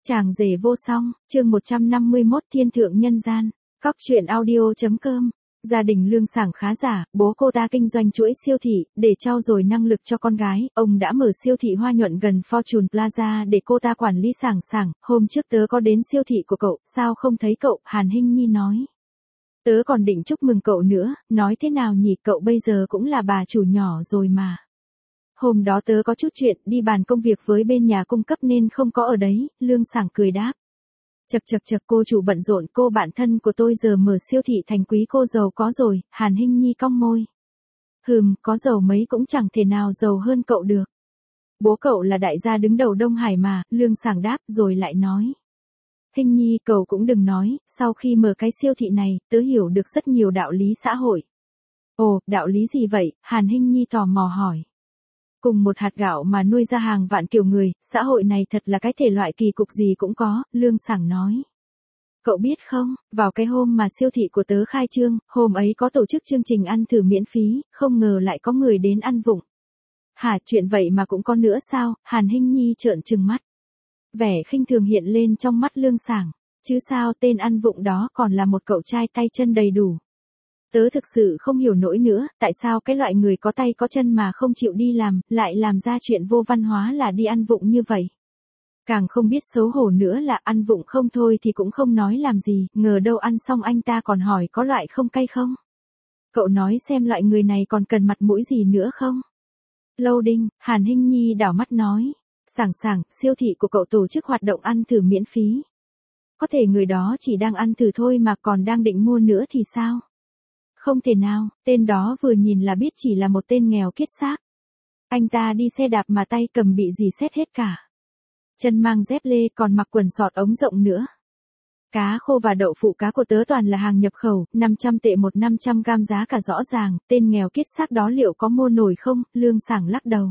Chàng rể vô song, chương 151 Thiên thượng nhân gian, Cóc truyện audio.com. Gia đình Lương Sảng khá giả, bố cô ta kinh doanh chuỗi siêu thị, để trau dồi năng lực cho con gái, ông đã mở siêu thị Hoa Nhuận gần Fortune Plaza để cô ta quản lý Sảng Sảng. Hôm trước tớ có đến siêu thị của cậu, sao không thấy cậu, Hàn Hinh Nhi nói. Tớ còn định chúc mừng cậu nữa, nói thế nào nhỉ, cậu bây giờ cũng là bà chủ nhỏ rồi mà. Hôm đó tớ có chút chuyện, đi bàn công việc với bên nhà cung cấp nên không có ở đấy, Lương Sảng cười đáp. Chật cô chủ bận rộn, cô bạn thân của tôi giờ mở siêu thị thành quý cô giàu có rồi, Hàn Hinh Nhi cong môi. Có giàu mấy cũng chẳng thể nào giàu hơn cậu được. Bố cậu là đại gia đứng đầu Đông Hải mà, Lương Sảng đáp rồi lại nói. Hinh Nhi, cậu cũng đừng nói, sau khi mở cái siêu thị này, tớ hiểu được rất nhiều đạo lý xã hội. Ồ, đạo lý gì vậy, Hàn Hinh Nhi tò mò hỏi. Cùng một hạt gạo mà nuôi ra hàng vạn kiểu người, xã hội này thật là cái thể loại kỳ cục gì cũng có, Lương Sảng nói. Cậu biết không, vào cái hôm mà siêu thị của tớ khai trương, hôm ấy có tổ chức chương trình ăn thử miễn phí, không ngờ lại có người đến ăn vụng. Hả, chuyện vậy mà cũng có nữa sao, Hàn Hinh Nhi trợn trừng mắt. Vẻ khinh thường hiện lên trong mắt Lương Sảng, chứ sao tên ăn vụng đó còn là một cậu trai tay chân đầy đủ. Tớ thực sự không hiểu nổi nữa, tại sao cái loại người có tay có chân mà không chịu đi làm, lại làm ra chuyện vô văn hóa là đi ăn vụng như vậy. Càng không biết xấu hổ nữa là ăn vụng không thôi thì cũng không nói làm gì, ngờ đâu ăn xong anh ta còn hỏi có loại không cay không. Cậu nói xem loại người này còn cần mặt mũi gì nữa không? Loading, Hàn Hinh Nhi đảo mắt nói. Sảng, siêu thị của cậu tổ chức hoạt động ăn thử miễn phí. Có thể người đó chỉ đang ăn thử thôi mà còn đang định mua nữa thì sao? Không thể nào, tên đó vừa nhìn là biết chỉ là một tên nghèo kiết xác. Anh ta đi xe đạp mà tay cầm bị dì xét hết cả. Chân mang dép lê còn mặc quần sọt ống rộng nữa. Cá khô và đậu phụ cá của tớ toàn là hàng nhập khẩu, 500 tệ một 500 gam giá cả rõ ràng, tên nghèo kiết xác đó liệu có mua nổi không, Lương Sảng lắc đầu.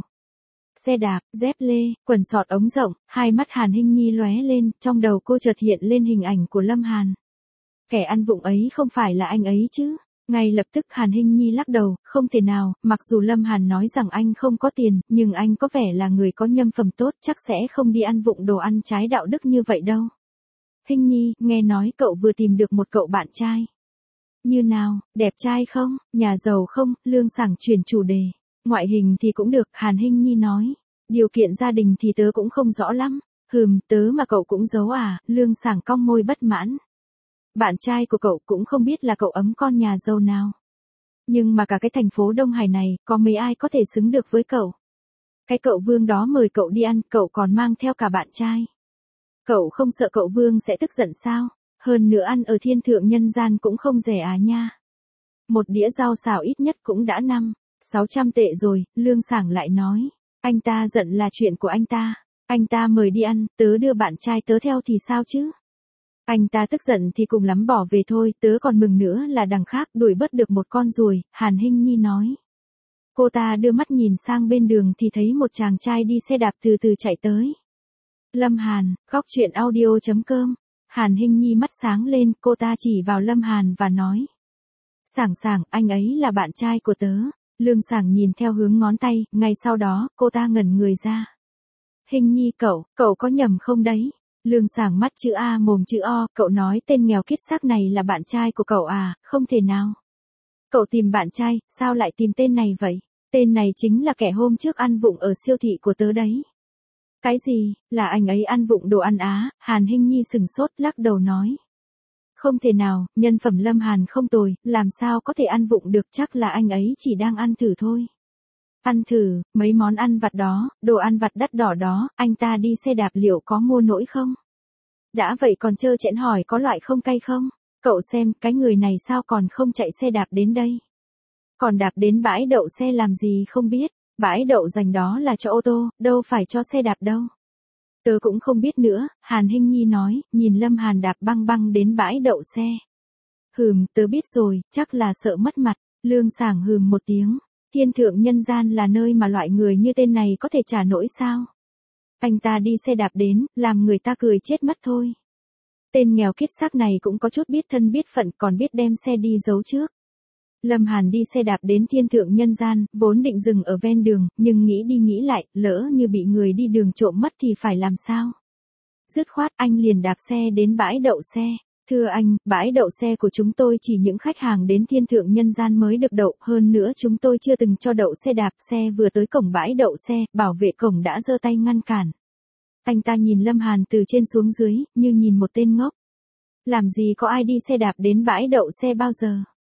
Xe đạp, dép lê, quần sọt ống rộng, hai mắt Hàn Hinh Nhi lóe lên, trong đầu cô chợt hiện lên hình ảnh của Lâm Hàn. Kẻ ăn vụng ấy không phải là anh ấy chứ? Ngay lập tức Hàn Hinh Nhi lắc đầu, không thể nào, mặc dù Lâm Hàn nói rằng anh không có tiền, nhưng anh có vẻ là người có nhân phẩm tốt, chắc sẽ không đi ăn vụng đồ ăn trái đạo đức như vậy đâu. Hinh Nhi, nghe nói cậu vừa tìm được một cậu bạn trai. Như nào, đẹp trai không, nhà giàu không, Lương Sảng chuyển chủ đề. Ngoại hình thì cũng được, Hàn Hinh Nhi nói. Điều kiện gia đình thì tớ cũng không rõ lắm. Tớ mà cậu cũng giấu à, Lương Sảng cong môi bất mãn. Bạn trai của cậu cũng không biết là cậu ấm con nhà giàu nào. Nhưng mà cả cái thành phố Đông Hải này, có mấy ai có thể xứng được với cậu. Cái cậu Vương đó mời cậu đi ăn, cậu còn mang theo cả bạn trai. Cậu không sợ cậu Vương sẽ tức giận sao? Hơn nữa ăn ở thiên thượng nhân gian cũng không rẻ à nha. Một đĩa rau xào ít nhất cũng đã 500-600 tệ rồi, Lương Sảng lại nói. Anh ta giận là chuyện của anh ta. Anh ta mời đi ăn, tớ đưa bạn trai tớ theo thì sao chứ? Anh ta tức giận thì cùng lắm bỏ về thôi, tớ còn mừng nữa là đằng khác đuổi bớt được một con ruồi, Hàn Hinh Nhi nói. Cô ta đưa mắt nhìn sang bên đường thì thấy một chàng trai đi xe đạp từ từ chạy tới. Lâm Hàn, Cóc truyện audio.com. Hàn Hinh Nhi mắt sáng lên, cô ta chỉ vào Lâm Hàn và nói. Sảng, anh ấy là bạn trai của tớ. Lương Sảng nhìn theo hướng ngón tay, ngay sau đó, cô ta ngẩn người ra. Hinh Nhi cậu có nhầm không đấy? Lương Sảng mắt chữ A mồm chữ O, cậu nói tên nghèo kiết xác này là bạn trai của cậu à, không thể nào. Cậu tìm bạn trai, sao lại tìm tên này vậy? Tên này chính là kẻ hôm trước ăn vụng ở siêu thị của tớ đấy. Cái gì, là anh ấy ăn vụng đồ ăn á, Hàn Hinh Nhi sừng sốt lắc đầu nói. Không thể nào, nhân phẩm Lâm Hàn không tồi, làm sao có thể ăn vụng được, chắc là anh ấy chỉ đang ăn thử thôi. Ăn thử, mấy món ăn vặt đó, đồ ăn vặt đắt đỏ đó, anh ta đi xe đạp liệu có mua nổi không? Đã vậy còn trơ trẽn hỏi có loại không cay không? Cậu xem, cái người này sao còn không chạy xe đạp đến đây? Còn đạp đến bãi đậu xe làm gì không biết, bãi đậu dành đó là cho ô tô, đâu phải cho xe đạp đâu. Tớ cũng không biết nữa, Hàn Hinh Nhi nói, nhìn Lâm Hàn đạp băng đến bãi đậu xe. Tớ biết rồi, chắc là sợ mất mặt, Lương Sảng một tiếng. Thiên thượng nhân gian là nơi mà loại người như tên này có thể trả nổi sao? Anh ta đi xe đạp đến, làm người ta cười chết mất thôi. Tên nghèo kiết xác này cũng có chút biết thân biết phận, còn biết đem xe đi giấu trước. Lâm Hàn đi xe đạp đến thiên thượng nhân gian, vốn định dừng ở ven đường, nhưng nghĩ đi nghĩ lại, lỡ như bị người đi đường trộm mất thì phải làm sao? Dứt khoát anh liền đạp xe đến bãi đậu xe. Thưa anh, bãi đậu xe của chúng tôi chỉ những khách hàng đến thiên thượng nhân gian mới được đậu, hơn nữa chúng tôi chưa từng cho đậu xe đạp. Xe vừa tới cổng bãi đậu xe, bảo vệ cổng đã giơ tay ngăn cản. Anh ta nhìn Lâm Hàn từ trên xuống dưới, như nhìn một tên ngốc. Làm gì có ai đi xe đạp đến bãi đậu xe bao giờ?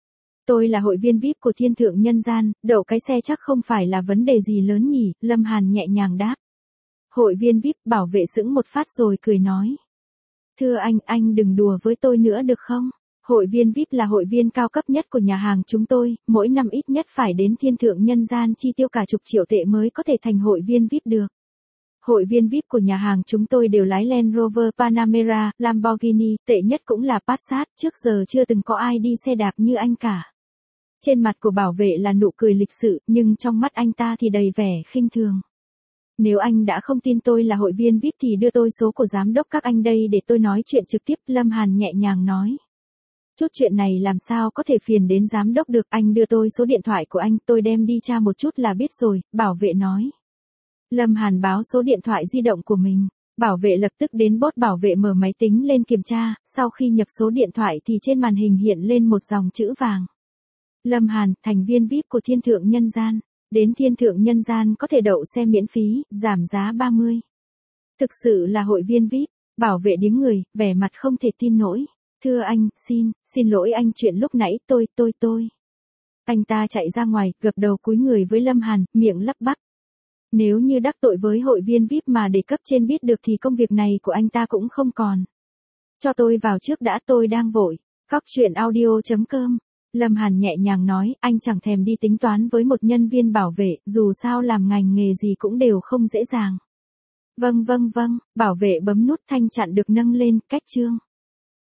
Tôi là hội viên VIP của thiên thượng nhân gian, đậu cái xe chắc không phải là vấn đề gì lớn nhỉ, Lâm Hàn nhẹ nhàng đáp. Hội viên VIP, bảo vệ sững một phát rồi cười nói. Thưa anh đừng đùa với tôi nữa được không? Hội viên VIP là hội viên cao cấp nhất của nhà hàng chúng tôi, mỗi năm ít nhất phải đến thiên thượng nhân gian chi tiêu cả chục triệu tệ mới có thể thành hội viên VIP được. Hội viên VIP của nhà hàng chúng tôi đều lái Land Rover Panamera, Lamborghini, tệ nhất cũng là Passat, trước giờ chưa từng có ai đi xe đạp như anh cả. Trên mặt của bảo vệ là nụ cười lịch sự, nhưng trong mắt anh ta thì đầy vẻ khinh thường. Nếu anh đã không tin tôi là hội viên VIP thì đưa tôi số của giám đốc các anh đây để tôi nói chuyện trực tiếp, Lâm Hàn nhẹ nhàng nói. Chút chuyện này làm sao có thể phiền đến giám đốc được, anh đưa tôi số điện thoại của anh, tôi đem đi tra một chút là biết rồi, bảo vệ nói. Lâm Hàn báo số điện thoại di động của mình. Bảo vệ lập tức đến bốt, bảo vệ mở máy tính lên kiểm tra, sau khi nhập số điện thoại thì trên màn hình hiện lên một dòng chữ vàng. Lâm Hàn, thành viên VIP của thiên thượng nhân gian. Đến thiên thượng nhân gian có thể đậu xe miễn phí, giảm giá 30. Thực sự là hội viên VIP, bảo vệ điếng người, vẻ mặt không thể tin nổi. Thưa anh, xin lỗi anh, chuyện lúc nãy tôi. Anh ta chạy ra ngoài, gập đầu cúi người với Lâm Hàn, miệng lắp bắp. Nếu như đắc tội với hội viên VIP mà để cấp trên biết được thì công việc này của anh ta cũng không còn. Cho tôi vào trước đã, tôi đang vội. Cóc truyện audio.com. Lâm Hàn nhẹ nhàng nói, anh chẳng thèm đi tính toán với một nhân viên bảo vệ, dù sao làm ngành nghề gì cũng đều không dễ dàng. Vâng, bảo vệ bấm nút thanh chặn được nâng lên, cách chương.